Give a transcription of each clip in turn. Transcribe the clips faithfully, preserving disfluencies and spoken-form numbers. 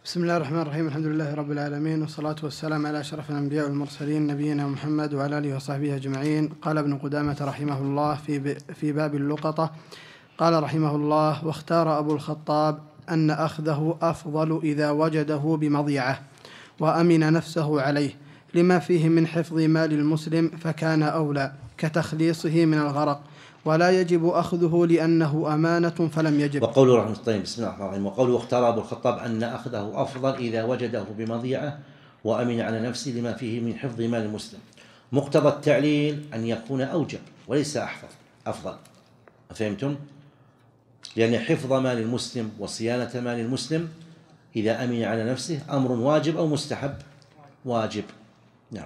بسم الله الرحمن الرحيم. الحمد لله رب العالمين، والصلاة والسلام على أشرف الأنبياء والمرسلين نبينا محمد وعلى آله وصحبه أجمعين. قال ابن قدامة رحمه الله في في باب اللقطة، قال رحمه الله: واختار أبو الخطاب أن أخذه أفضل إذا وجده بمضيعة وأمن نفسه عليه، لما فيه من حفظ مال المسلم، فكان أولى كتخليصه من الغرق، ولا يجب أخذه لأنه أمانة فلم يجب. وقوله رحمه الله بسم الله الرحمن الرحيم: وقوله اختار أبو الخطاب أن أخذه أفضل إذا وجده بمضيعة وأمن على نفسه لما فيه من حفظ مال المسلم. مقتضى التعليل أن يكون أوجب وليس أحفظ أفضل. فهمتم؟ لأن حفظ مال المسلم وصيانة مال المسلم إذا أمن على نفسه أمر واجب أو مستحب؟ واجب. نعم.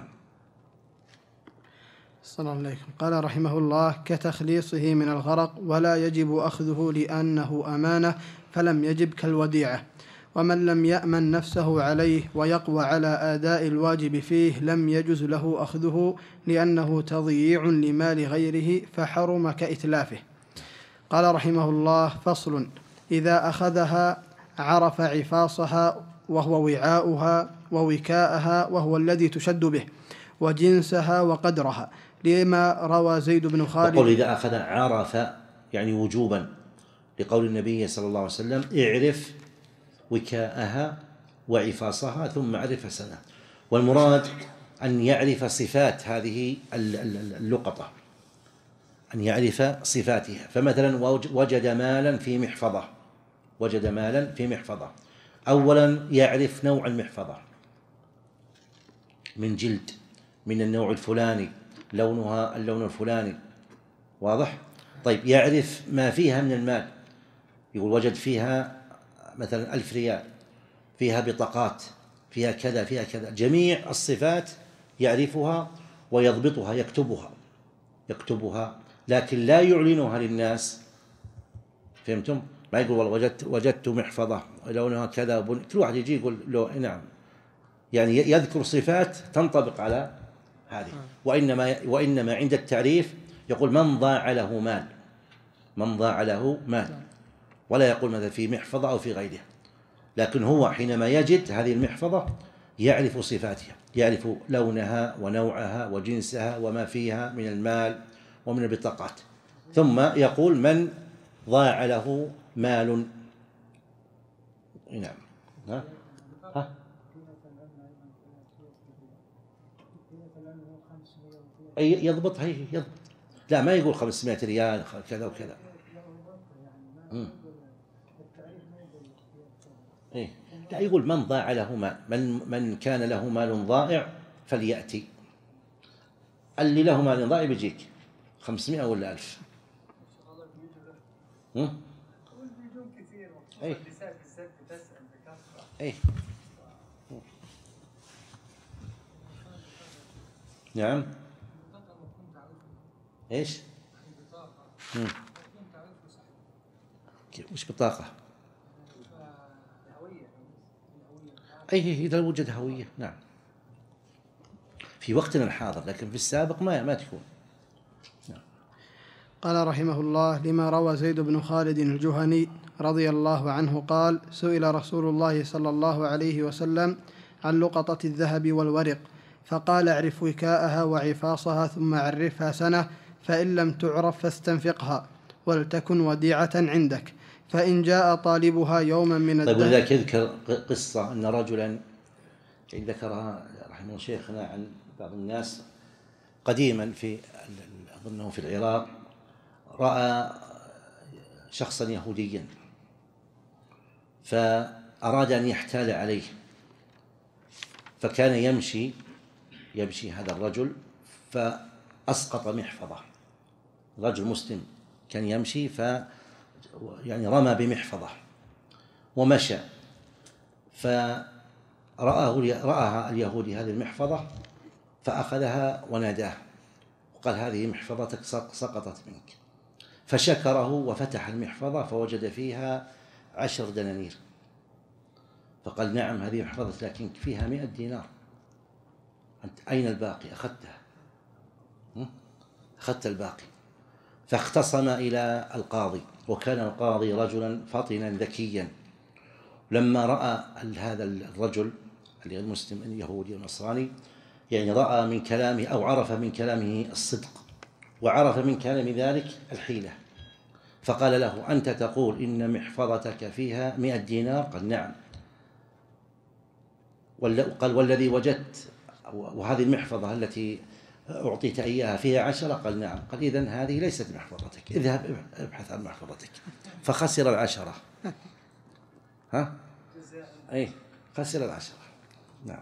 صلى الله عليكم. قال رحمه الله: كتخليصه من الغرق، ولا يجب أخذه لأنه أمانة فلم يجب كالوديعة. ومن لم يأمن نفسه عليه ويقوى على أداء الواجب فيه لم يجز له أخذه، لأنه تضييع لمال غيره فحرم كإتلافه. قال رحمه الله: فصل: إذا أخذها عرف عفاصها وهو وعاؤها، ووكاءها وهو الذي تشد به، وجنسها وقدرها، لما روى زيد بن خالد. وقول إذا أخذ عرف يعني وجوبا، لقول النبي صلى الله عليه وسلم: اعرف وكاءها وعفاصها ثم اعرف سنة. والمراد أن يعرف صفات هذه اللقطة، أن يعرف صفاتها. فمثلا وجد مالا في محفظة وجد مالا في محفظة أولا يعرف نوع المحفظة، من جلد، من النوع الفلاني، لونها اللون الفلاني، واضح؟ طيب، يعرف ما فيها من المال، يقول وجد فيها مثلا ألف ريال، فيها بطاقات، فيها كذا فيها كذا، جميع الصفات يعرفها ويضبطها، يكتبها يكتبها لكن لا يعلنها للناس. فهمتم؟ ما يقول والله وجدت وجدت محفظة لونها كذا، كل واحد يجي يقول له نعم، يعني يذكر صفات تنطبق على هذه. وإنما وإنما عند التعريف يقول من ضاع له مال، من ضاع له مال، ولا يقول مثلا في محفظة أو في غيرها. لكن هو حينما يجد هذه المحفظة يعرف صفاتها، يعرف لونها ونوعها وجنسها وما فيها من المال ومن البطاقات، ثم يقول من ضاع له مال. نعم. ها؟ ها؟ أي يضبط، هي يضبط. لا، ما يقول خمسمائة ريال كذا وكذا. مم. إيه؟ لا، يقول من ضاع له مال، من من كان له مال ضائع فليأتي. اللي له مال ضائع بيجيك خمسمائة ولا ألف. هم؟ إيه؟ إيه؟ نعم. إيش؟ مم. وش بطاقة؟ أي إذا وجد هوية، نعم، في وقتنا الحاضر، لكن في السابق ما ما تكون. نعم. قال رحمه الله: لما روى زيد بن خالد الجهني رضي الله عنه قال: سئل رسول الله صلى الله عليه وسلم عن لقطة الذهب والورق، فقال: اعرف وكاءها وعفاصها ثم عرفها سنة، فإن لم تعرف فاستنفقها، ولتكن وديعة عندك، فإن جاء طالبها يوما من الدهر. طيب، ولذلك يذكر قصة أن رجلا ذكرها رحمه الله شيخنا عن بعض الناس قديما في أظنه في العراق، رأى شخصا يهوديا فأراد أن يحتال عليه، فكان يمشي يمشي هذا الرجل فأسقط محفظة. رجل مسلم كان يمشي ف يعني رمى بمحفظة ومشى، فرآه رآها اليهودي هذه المحفظة فأخذها وناداه وقال: هذه محفظتك سقطت منك. فشكره وفتح المحفظة فوجد فيها عشر دنانير، فقال: نعم، هذه محفظة لكن فيها مئة دينار، أنت أين الباقي؟ أخذتها، أخذت الباقي. فاختصم إلى القاضي، وكان القاضي رجلا فطنا ذكيا، لما رأى هذا الرجل اللي المسلم اليهودي والنصراني، يعني رأى من كلامه أو عرف من كلامه الصدق، وعرف من كلام ذلك الحيلة، فقال له: أنت تقول إن محفظتك فيها مئة دينار؟ قال: نعم. قال: والذي وجدت وهذه المحفظة التي أعطيت إياها فيها عشرة؟ قال: نعم. قال: إذن هذه ليست محفظتك، اذهب ابحث عن محفظتك. فخسر العشرة. ها؟ أي خسر العشرة. نعم.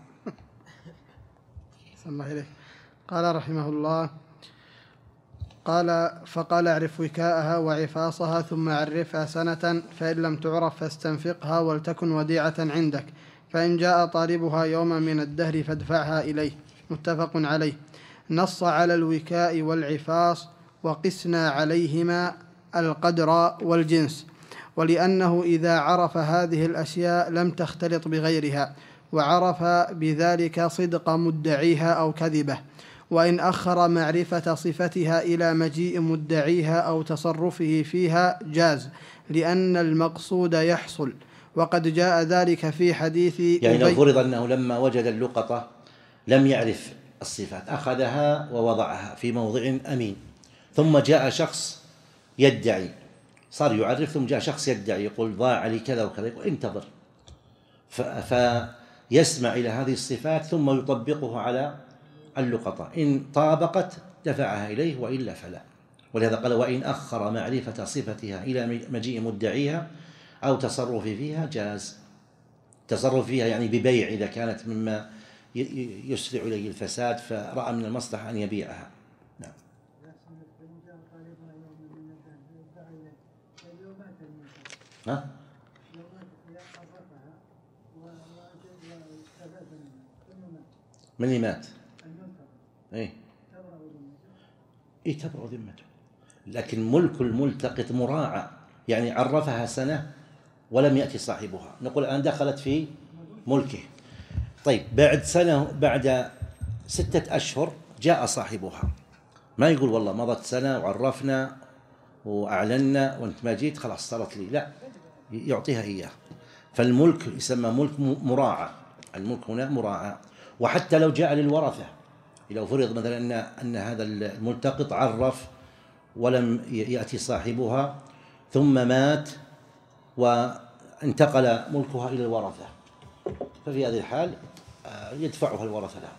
صلى الله عليه. قال رحمه الله: قال فقال: اعرف وكاءها وعفاصها ثم عرفها سنة، فإن لم تعرف فاستنفقها ولتكن وديعة عندك، فإن جاء طالبها يوما من الدهر فادفعها إليه. متفق عليه. نص على الوكاء والعفاص، وقسنا عليهما القدر والجنس، ولأنه إذا عرف هذه الأشياء لم تختلط بغيرها، وعرف بذلك صدق مدعيها أو كذبه. وإن أخر معرفة صفتها إلى مجيء مدعيها أو تصرفه فيها جاز، لأن المقصود يحصل، وقد جاء ذلك في حديث يعني لو فرض أنه لما وجد اللقطة لم يعرف الصفات، أخذها ووضعها في موضع أمين، ثم جاء شخص يدعي، صار يعرف، ثم جاء شخص يدعي يقول: ضاع لي كذا وكذا، يقول: انتظر، فيسمع إلى هذه الصفات ثم يطبقه على اللقطة، إن طابقت دفعها إليه، وإلا فلا. ولهذا قال: وإن أخر معرفة صفتها إلى مجيء مدعيها أو تصرف فيها جاز. تصرف فيها يعني ببيع، إذا كانت مما يسرع إليه الفساد فرأى من المصلحة أن يبيعها. نعم. ها؟ من اللي مات؟ ايه ايه تبرأ ذمته، لكن ملك الملتقط مراعى، يعني عرفها سنة ولم يأتي صاحبها، نقول الآن دخلت في ملكه. طيب بعد سنة، بعد ستة أشهر جاء صاحبها، ما يقول والله مضت سنة وعرفنا وأعلنا وأنت ما جيت خلاص صارت لي، لا، يعطيها إياه. فالملك يسمى ملك مراعى، الملك هنا مراعى. وحتى لو جاء للورثة، لو فرض مثلا أن أن هذا الملتقط عرف ولم يأتي صاحبها ثم مات وانتقل ملكها إلى الورثة، ففي هذه الحال يدفعها الورثة لها.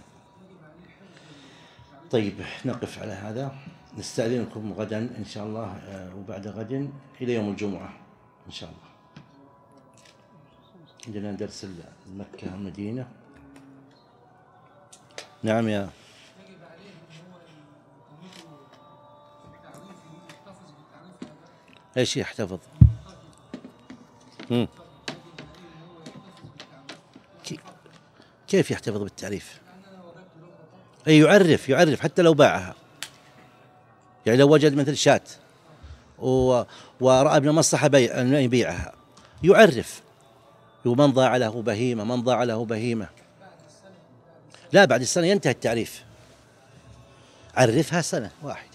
طيب نقف على هذا، نستأذنكم غدا إن شاء الله وبعد غد إلى يوم الجمعة إن شاء الله. عندنا درس مكة والمدينة. نعم يا ايش يحتفظ؟ مم. كيف يحتفظ بالتعريف؟ اي يعرف يعرف حتى لو باعها، يعني لو وجد مثل شاة ورأى ابن مصلحة بيع أن يبيعها يعرف، ومن ضاع له بهيمة، من ضاع له بهيمة. لا، بعد السنة ينتهي التعريف، عرفها سنة واحدة.